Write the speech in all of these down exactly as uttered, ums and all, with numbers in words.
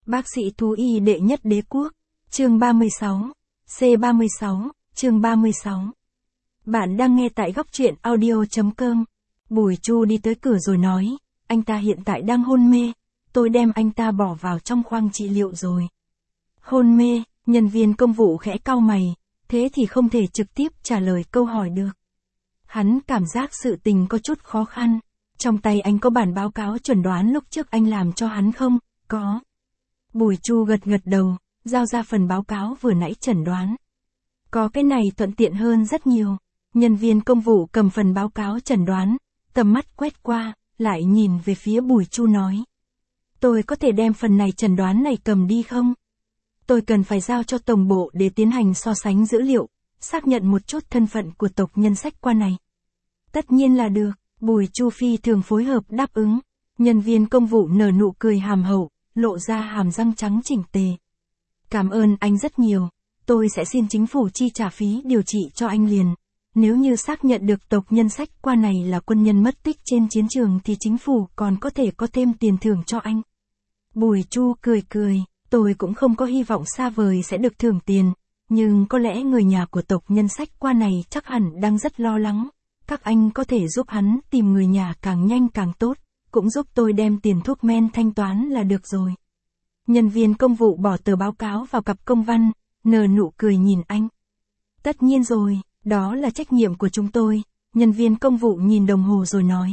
Bác sĩ thú y đệ nhất đế quốc, chương ba mươi sáu, C ba mươi sáu, chương ba mươi sáu. Bạn đang nghe tại góc truyện audio chấm com. Bùi Chu đi tới cửa rồi nói, anh ta hiện tại đang hôn mê, tôi đem anh ta bỏ vào trong khoang trị liệu rồi. Hôn mê, nhân viên công vụ khẽ cau mày, thế thì không thể trực tiếp trả lời câu hỏi được. Hắn cảm giác sự tình có chút khó khăn, trong tay anh có bản báo cáo chuẩn đoán lúc trước anh làm cho hắn không? Có. Bùi Chu gật gật đầu, giao ra phần báo cáo vừa nãy chẩn đoán. Có cái này thuận tiện hơn rất nhiều. Nhân viên công vụ cầm phần báo cáo chẩn đoán, tầm mắt quét qua, lại nhìn về phía Bùi Chu nói. Tôi có thể đem phần này chẩn đoán này cầm đi không? Tôi cần phải giao cho tổng bộ để tiến hành so sánh dữ liệu, xác nhận một chút thân phận của tộc nhân sách qua này. Tất nhiên là được, Bùi Chu phi thường phối hợp đáp ứng. Nhân viên công vụ nở nụ cười hàm hậu, lộ ra hàm răng trắng chỉnh tề. Cảm ơn anh rất nhiều, tôi sẽ xin chính phủ chi trả phí điều trị cho anh liền. Nếu như xác nhận được tộc nhân sách qua này là quân nhân mất tích trên chiến trường thì chính phủ còn có thể có thêm tiền thưởng cho anh. Bùi Chu cười cười, tôi cũng không có hy vọng xa vời sẽ được thưởng tiền, nhưng có lẽ người nhà của tộc nhân sách qua này chắc hẳn đang rất lo lắng. Các anh có thể giúp hắn tìm người nhà càng nhanh càng tốt, cũng giúp tôi đem tiền thuốc men thanh toán là được rồi. Nhân viên công vụ bỏ tờ báo cáo vào cặp công văn, nở nụ cười nhìn anh. Tất nhiên rồi, đó là trách nhiệm của chúng tôi, nhân viên công vụ nhìn đồng hồ rồi nói.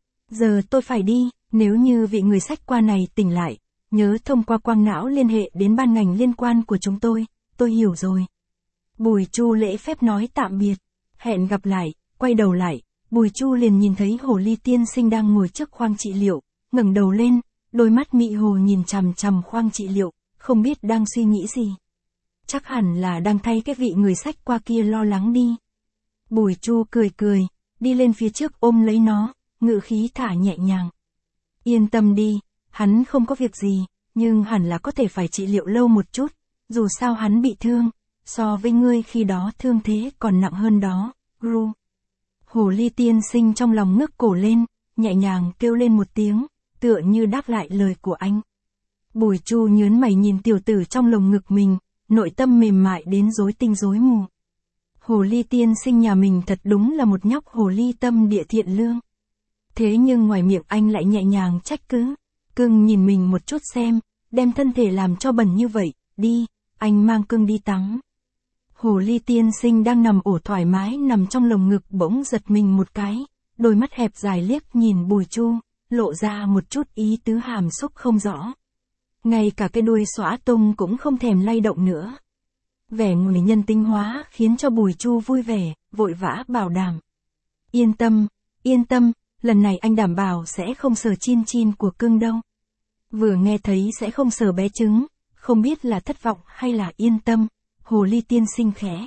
Giờ tôi phải đi, nếu như vị người sách qua này tỉnh lại, nhớ thông qua quang não liên hệ đến ban ngành liên quan của chúng tôi, tôi hiểu rồi. Bùi Chu lễ phép nói tạm biệt, hẹn gặp lại, quay đầu lại, Bùi Chu liền nhìn thấy hồ ly tiên sinh đang ngồi trước khoang trị liệu, ngẩng đầu lên, đôi mắt mị hồ nhìn chằm chằm khoang trị liệu, không biết đang suy nghĩ gì. Chắc hẳn là đang thay cái vị người sách qua kia lo lắng đi. Bùi Chu cười cười, đi lên phía trước ôm lấy nó, ngữ khí thả nhẹ nhàng. Yên tâm đi, hắn không có việc gì, nhưng hẳn là có thể phải trị liệu lâu một chút, dù sao hắn bị thương, so với ngươi khi đó thương thế còn nặng hơn đó, Gru. Hồ ly tiên sinh trong lòng ngước cổ lên, nhẹ nhàng kêu lên một tiếng, tựa như đáp lại lời của anh. Bùi Chu nhớn mày nhìn tiểu tử trong lồng ngực mình, nội tâm mềm mại đến rối tinh rối mù. Hồ ly tiên sinh nhà mình thật đúng là một nhóc hồ ly tâm địa thiện lương. Thế nhưng ngoài miệng anh lại nhẹ nhàng trách cứ, cưng nhìn mình một chút xem, đem thân thể làm cho bẩn như vậy, đi, anh mang cưng đi tắm. Hồ ly tiên sinh đang nằm ổ thoải mái nằm trong lồng ngực bỗng giật mình một cái, đôi mắt hẹp dài liếc nhìn Bùi Chu, lộ ra một chút ý tứ hàm xúc không rõ. Ngay cả cái đuôi xõa tung cũng không thèm lay động nữa. Vẻ người nhân tính hóa khiến cho Bùi Chu vui vẻ, vội vã bảo đảm. Yên tâm, yên tâm, lần này anh đảm bảo sẽ không sờ chin chin của cưng đâu. Vừa nghe thấy sẽ không sờ bé trứng, không biết là thất vọng hay là yên tâm, hồ ly tiên sinh khẽ.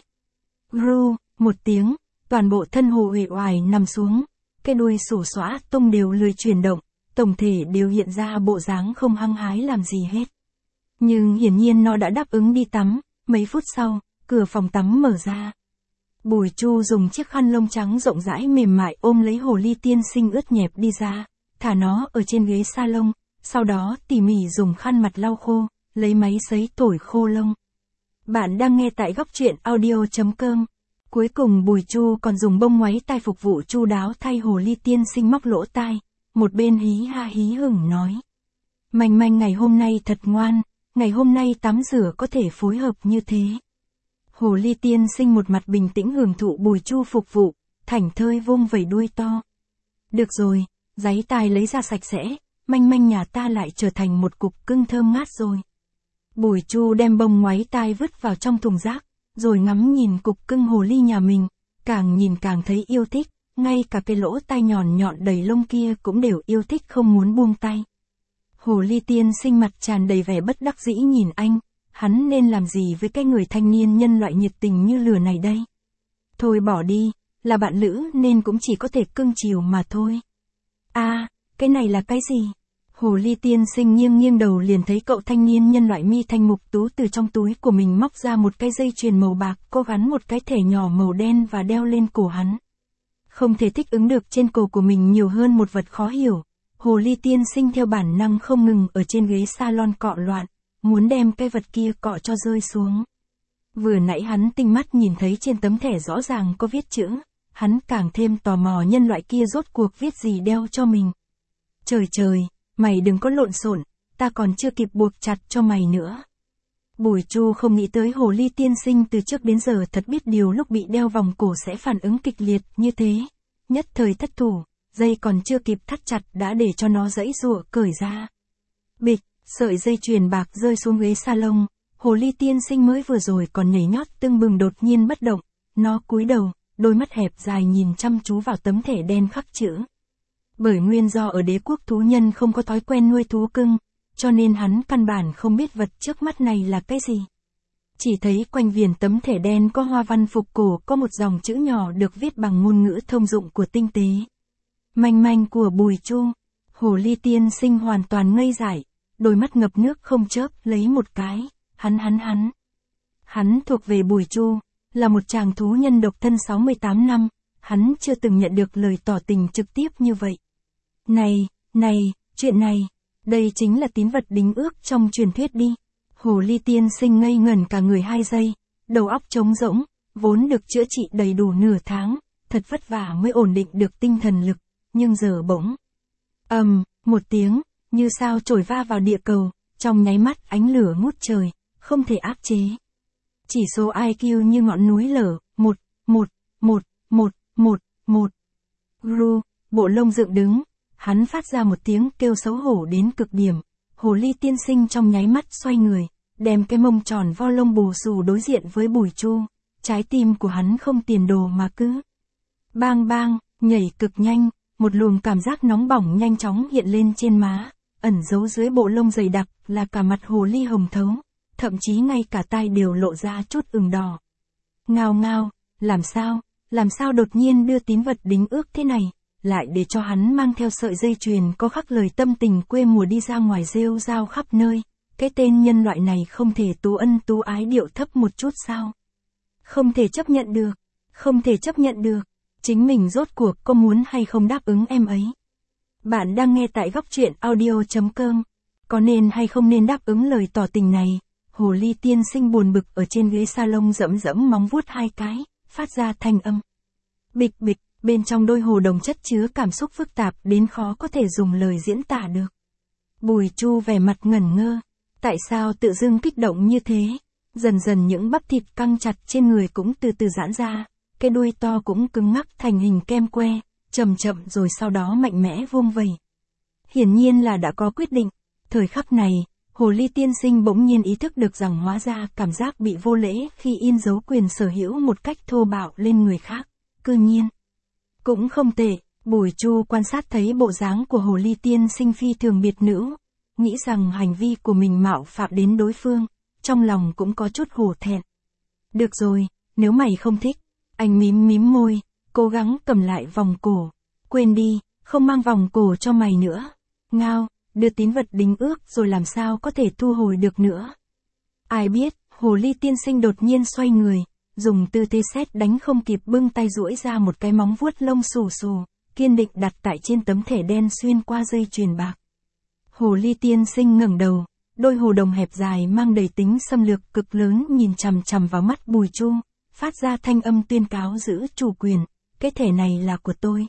Ru, một tiếng, toàn bộ thân hồ uể oải nằm xuống, cái đuôi sổ xõa tung đều lười chuyển động, tổng thể đều hiện ra bộ dáng không hăng hái làm gì hết. Nhưng hiển nhiên nó đã đáp ứng đi tắm, mấy phút sau, cửa phòng tắm mở ra. Bùi Chu dùng chiếc khăn lông trắng rộng rãi mềm mại ôm lấy hồ ly tiên sinh ướt nhẹp đi ra, thả nó ở trên ghế salon, sau đó tỉ mỉ dùng khăn mặt lau khô, lấy máy sấy thổi khô lông. Bạn đang nghe tại góc truyện audio chấm com. Cuối cùng Bùi Chu còn dùng bông ngoáy tai phục vụ chu đáo thay hồ ly tiên sinh móc lỗ tai, một bên hí ha hí hửng nói. Manh manh ngày hôm nay thật ngoan, ngày hôm nay tắm rửa có thể phối hợp như thế. Hồ ly tiên sinh một mặt bình tĩnh hưởng thụ Bùi Chu phục vụ, thảnh thơi vung vẩy đuôi to. Được rồi, giấy tai lấy ra sạch sẽ, manh manh nhà ta lại trở thành một cục cưng thơm ngát rồi. Bùi Chu đem bông ngoáy tai vứt vào trong thùng rác, rồi ngắm nhìn cục cưng hồ ly nhà mình, càng nhìn càng thấy yêu thích, ngay cả cái lỗ tai nhọn nhọn đầy lông kia cũng đều yêu thích không muốn buông tay. Hồ ly tiên sinh mặt tràn đầy vẻ bất đắc dĩ nhìn anh, hắn nên làm gì với cái người thanh niên nhân loại nhiệt tình như lửa này đây? Thôi bỏ đi, là bạn lữ nên cũng chỉ có thể cưng chiều mà thôi. À, cái này là cái gì? Hồ ly tiên sinh nghiêng nghiêng đầu liền thấy cậu thanh niên nhân loại mi thanh mục tú từ trong túi của mình móc ra một cái dây chuyền màu bạc, cô gắn một cái thẻ nhỏ màu đen và đeo lên cổ hắn. Không thể thích ứng được trên cổ của mình nhiều hơn một vật khó hiểu. Hồ ly tiên sinh theo bản năng không ngừng ở trên ghế salon cọ loạn, muốn đem cái vật kia cọ cho rơi xuống. Vừa nãy hắn tinh mắt nhìn thấy trên tấm thẻ rõ ràng có viết chữ, hắn càng thêm tò mò nhân loại kia rốt cuộc viết gì đeo cho mình. Trời trời, mày đừng có lộn xộn, ta còn chưa kịp buộc chặt cho mày nữa. Bùi Chu không nghĩ tới hồ ly tiên sinh từ trước đến giờ thật biết điều lúc bị đeo vòng cổ sẽ phản ứng kịch liệt như thế. Nhất thời thất thủ, dây còn chưa kịp thắt chặt đã để cho nó giãy giụa cởi ra. Bịch, sợi dây chuyền bạc rơi xuống ghế salon, hồ ly tiên sinh mới vừa rồi còn nhảy nhót tưng bừng đột nhiên bất động, nó cúi đầu, đôi mắt hẹp dài nhìn chăm chú vào tấm thẻ đen khắc chữ. Bởi nguyên do ở đế quốc thú nhân không có thói quen nuôi thú cưng, cho nên hắn căn bản không biết vật trước mắt này là cái gì. Chỉ thấy quanh viền tấm thẻ đen có hoa văn phục cổ có một dòng chữ nhỏ được viết bằng ngôn ngữ thông dụng của tinh tế. Manh manh của Bùi Chu, hồ ly tiên sinh hoàn toàn ngây dại, đôi mắt ngập nước không chớp lấy một cái, hắn hắn hắn. Hắn thuộc về Bùi Chu, là một chàng thú nhân độc thân sáu mươi tám năm, hắn chưa từng nhận được lời tỏ tình trực tiếp như vậy. Này, này, chuyện này, đây chính là tín vật đính ước trong truyền thuyết đi. Hồ ly tiên sinh ngây ngẩn cả người hai giây, đầu óc trống rỗng, vốn được chữa trị đầy đủ nửa tháng, thật vất vả mới ổn định được tinh thần lực, nhưng giờ bỗng. ầm, um, một tiếng, như sao chổi va vào địa cầu, trong nháy mắt ánh lửa ngút trời, không thể áp chế. Chỉ số i kiu như ngọn núi lở, một, một, một, một, một, một. Gru, bộ lông dựng đứng, hắn phát ra một tiếng kêu xấu hổ đến cực điểm. Hồ ly tiên sinh trong nháy mắt xoay người, đem cái mông tròn vo lông bù xù đối diện với Bùi Chu, trái tim của hắn không tiền đồ mà cứ. Bang bang, nhảy cực nhanh, một luồng cảm giác nóng bỏng nhanh chóng hiện lên trên má, ẩn giấu dưới bộ lông dày đặc là cả mặt hồ ly hồng thấu, thậm chí ngay cả tai đều lộ ra chút ửng đỏ. Ngao ngao, làm sao, làm sao đột nhiên đưa tín vật đính ước thế này, lại để cho hắn mang theo sợi dây chuyền có khắc lời tâm tình quê mùa đi ra ngoài rêu rao khắp nơi, cái tên nhân loại này không thể tú ân tú ái điệu thấp một chút sao? Không thể chấp nhận được, không thể chấp nhận được, chính mình rốt cuộc có muốn hay không đáp ứng em ấy. Bạn đang nghe tại góc truyện audio chấm com, có nên hay không nên đáp ứng lời tỏ tình này? Hồ ly tiên sinh buồn bực ở trên ghế salon dẫm dẫm móng vuốt hai cái, phát ra thanh âm. Bịch bịch. Bên trong đôi hồ đồng chất chứa cảm xúc phức tạp đến khó có thể dùng lời diễn tả được. Bùi Chu vẻ mặt ngẩn ngơ. Tại sao tự dưng kích động như thế? Dần dần những bắp thịt căng chặt trên người cũng từ từ giãn ra. Cái đuôi to cũng cứng ngắc thành hình kem que, chậm chậm rồi sau đó mạnh mẽ vung vẩy. Hiển nhiên là đã có quyết định. Thời khắc này, hồ ly tiên sinh bỗng nhiên ý thức được rằng hóa ra cảm giác bị vô lễ khi in dấu quyền sở hữu một cách thô bạo lên người khác. Cư nhiên. Cũng không tệ, Bùi Chu quan sát thấy bộ dáng của hồ ly tiên sinh phi thường biệt nữ, nghĩ rằng hành vi của mình mạo phạm đến đối phương, trong lòng cũng có chút hổ thẹn. Được rồi, nếu mày không thích, anh mím mím môi, cố gắng cầm lại vòng cổ. Quên đi, không mang vòng cổ cho mày nữa. Ngao, đưa tín vật đính ước rồi làm sao có thể thu hồi được nữa. Ai biết, hồ ly tiên sinh đột nhiên xoay người, dùng tư thế sét đánh không kịp bưng tay duỗi ra một cái móng vuốt lông xù xù, kiên định đặt tại trên tấm thẻ đen xuyên qua dây chuyền bạc. Hồ ly tiên sinh ngẩng đầu, đôi hồ đồng hẹp dài mang đầy tính xâm lược cực lớn nhìn chằm chằm vào mắt Bùi Chu, phát ra thanh âm tuyên cáo giữ chủ quyền, cái thẻ này là của tôi.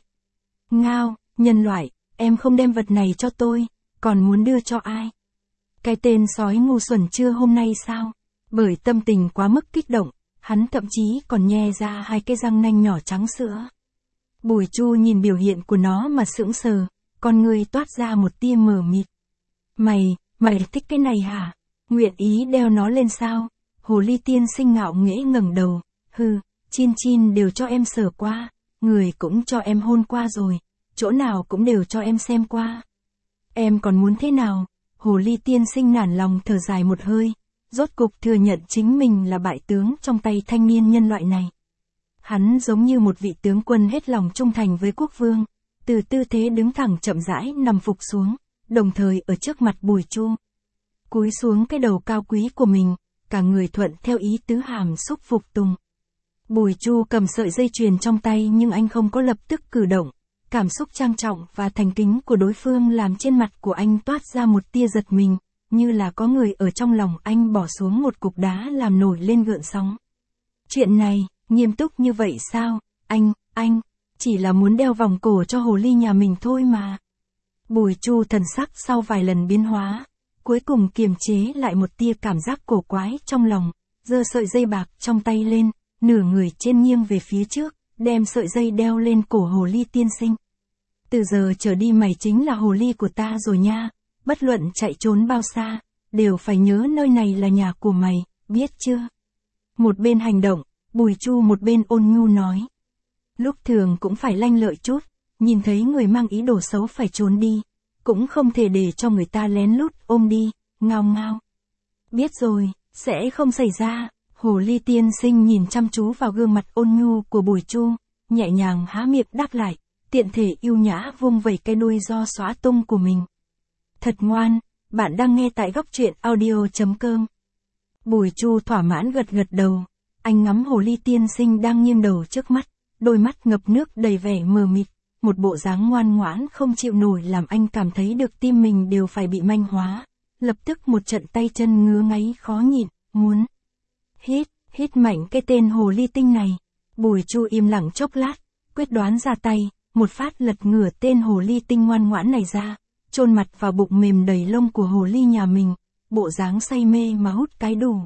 Ngao, nhân loại, em không đem vật này cho tôi, còn muốn đưa cho ai? Cái tên sói ngu xuẩn chưa hôm nay sao? Bởi tâm tình quá mức kích động, hắn thậm chí còn nhe ra hai cái răng nanh nhỏ trắng sữa. Bùi Chu nhìn biểu hiện của nó mà sững sờ, con người toát ra một tia mờ mịt. Mày, mày thích cái này hả? Nguyện ý đeo nó lên sao? Hồ ly tiên sinh ngạo nghễ ngẩng đầu, hừ, chin chin đều cho em sờ qua, người cũng cho em hôn qua rồi, chỗ nào cũng đều cho em xem qua. Em còn muốn thế nào? Hồ ly tiên sinh nản lòng thở dài một hơi, rốt cục thừa nhận chính mình là bại tướng trong tay thanh niên nhân loại này. Hắn giống như một vị tướng quân hết lòng trung thành với quốc vương, từ tư thế đứng thẳng chậm rãi nằm phục xuống, đồng thời ở trước mặt Bùi Chu. Cúi xuống cái đầu cao quý của mình, cả người thuận theo ý tứ hàm xúc phục tùng. Bùi Chu cầm sợi dây chuyền trong tay nhưng anh không có lập tức cử động, cảm xúc trang trọng và thành kính của đối phương làm trên mặt của anh toát ra một tia giật mình, như là có người ở trong lòng anh bỏ xuống một cục đá làm nổi lên gợn sóng. Chuyện này, nghiêm túc như vậy sao, anh, anh, chỉ là muốn đeo vòng cổ cho hồ ly nhà mình thôi mà. Bùi Chu thần sắc sau vài lần biến hóa, cuối cùng kiềm chế lại một tia cảm giác cổ quái trong lòng, giơ sợi dây bạc trong tay lên, nửa người trên nghiêng về phía trước, đem sợi dây đeo lên cổ hồ ly tiên sinh. Từ giờ trở đi mày chính là hồ ly của ta rồi nha, bất luận chạy trốn bao xa, đều phải nhớ nơi này là nhà của mày, biết chưa? Một bên hành động, Bùi Chu một bên ôn nhu nói. Lúc thường cũng phải lanh lợi chút, nhìn thấy người mang ý đồ xấu phải trốn đi, cũng không thể để cho người ta lén lút ôm đi, ngao ngao. Biết rồi, sẽ không xảy ra. Hồ ly tiên sinh nhìn chăm chú vào gương mặt ôn nhu của Bùi Chu, nhẹ nhàng há miệng đáp lại, tiện thể yêu nhã vung vẩy cái đuôi do xóa tung của mình. Thật ngoan, bạn đang nghe tại góc truyện audio chấm com. Bùi Chu thỏa mãn gật gật đầu, anh ngắm hồ ly tiên sinh đang nghiêng đầu trước mắt, đôi mắt ngập nước đầy vẻ mờ mịt, một bộ dáng ngoan ngoãn không chịu nổi làm anh cảm thấy được tim mình đều phải bị manh hóa, lập tức một trận tay chân ngứa ngáy khó nhịn, muốn hít, hít mạnh cái tên hồ ly tinh này. Bùi Chu im lặng chốc lát, quyết đoán ra tay, một phát lật ngửa tên hồ ly tinh ngoan ngoãn này ra, chôn mặt vào bụng mềm đầy lông của hồ ly nhà mình, bộ dáng say mê mà hút cái đủ.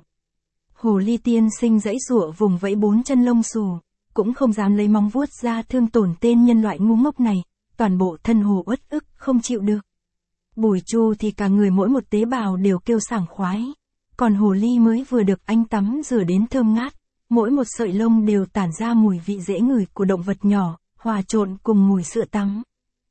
Hồ ly tiên sinh giãy giụa vùng vẫy bốn chân lông xù, cũng không dám lấy móng vuốt ra thương tổn tên nhân loại ngu ngốc này, toàn bộ thân hồ uất ức không chịu được. Bùi Chu thì cả người mỗi một tế bào đều kêu sảng khoái, còn hồ ly mới vừa được anh tắm rửa đến thơm ngát, mỗi một sợi lông đều tản ra mùi vị dễ ngửi của động vật nhỏ, hòa trộn cùng mùi sữa tắm.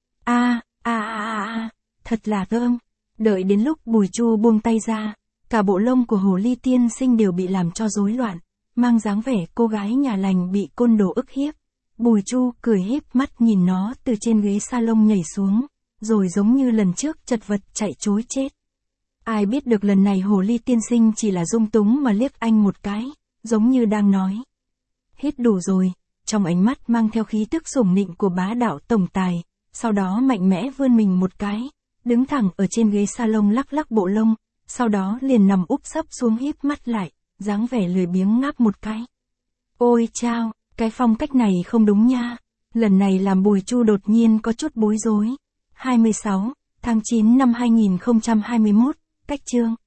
A, a a a, thật là thơm. Đợi đến lúc Bùi Chu buông tay ra, cả bộ lông của hồ ly tiên sinh đều bị làm cho rối loạn, mang dáng vẻ cô gái nhà lành bị côn đồ ức hiếp. Bùi Chu cười híp mắt nhìn nó từ trên ghế salon nhảy xuống, rồi giống như lần trước chật vật chạy trối chết. Ai biết được lần này hồ ly tiên sinh chỉ là dung túng mà liếc anh một cái, giống như đang nói. Hết đủ rồi, trong ánh mắt mang theo khí tức sủng nịnh của bá đạo tổng tài, sau đó mạnh mẽ vươn mình một cái, đứng thẳng ở trên ghế salon lắc lắc bộ lông, sau đó liền nằm úp sấp xuống híp mắt lại, dáng vẻ lười biếng ngáp một cái. Ôi chao, cái phong cách này không đúng nha, lần này làm Bùi Chu đột nhiên có chút bối rối. hai mươi sáu tháng chín năm hai nghìn không trăm hai mươi mốt, cách chương.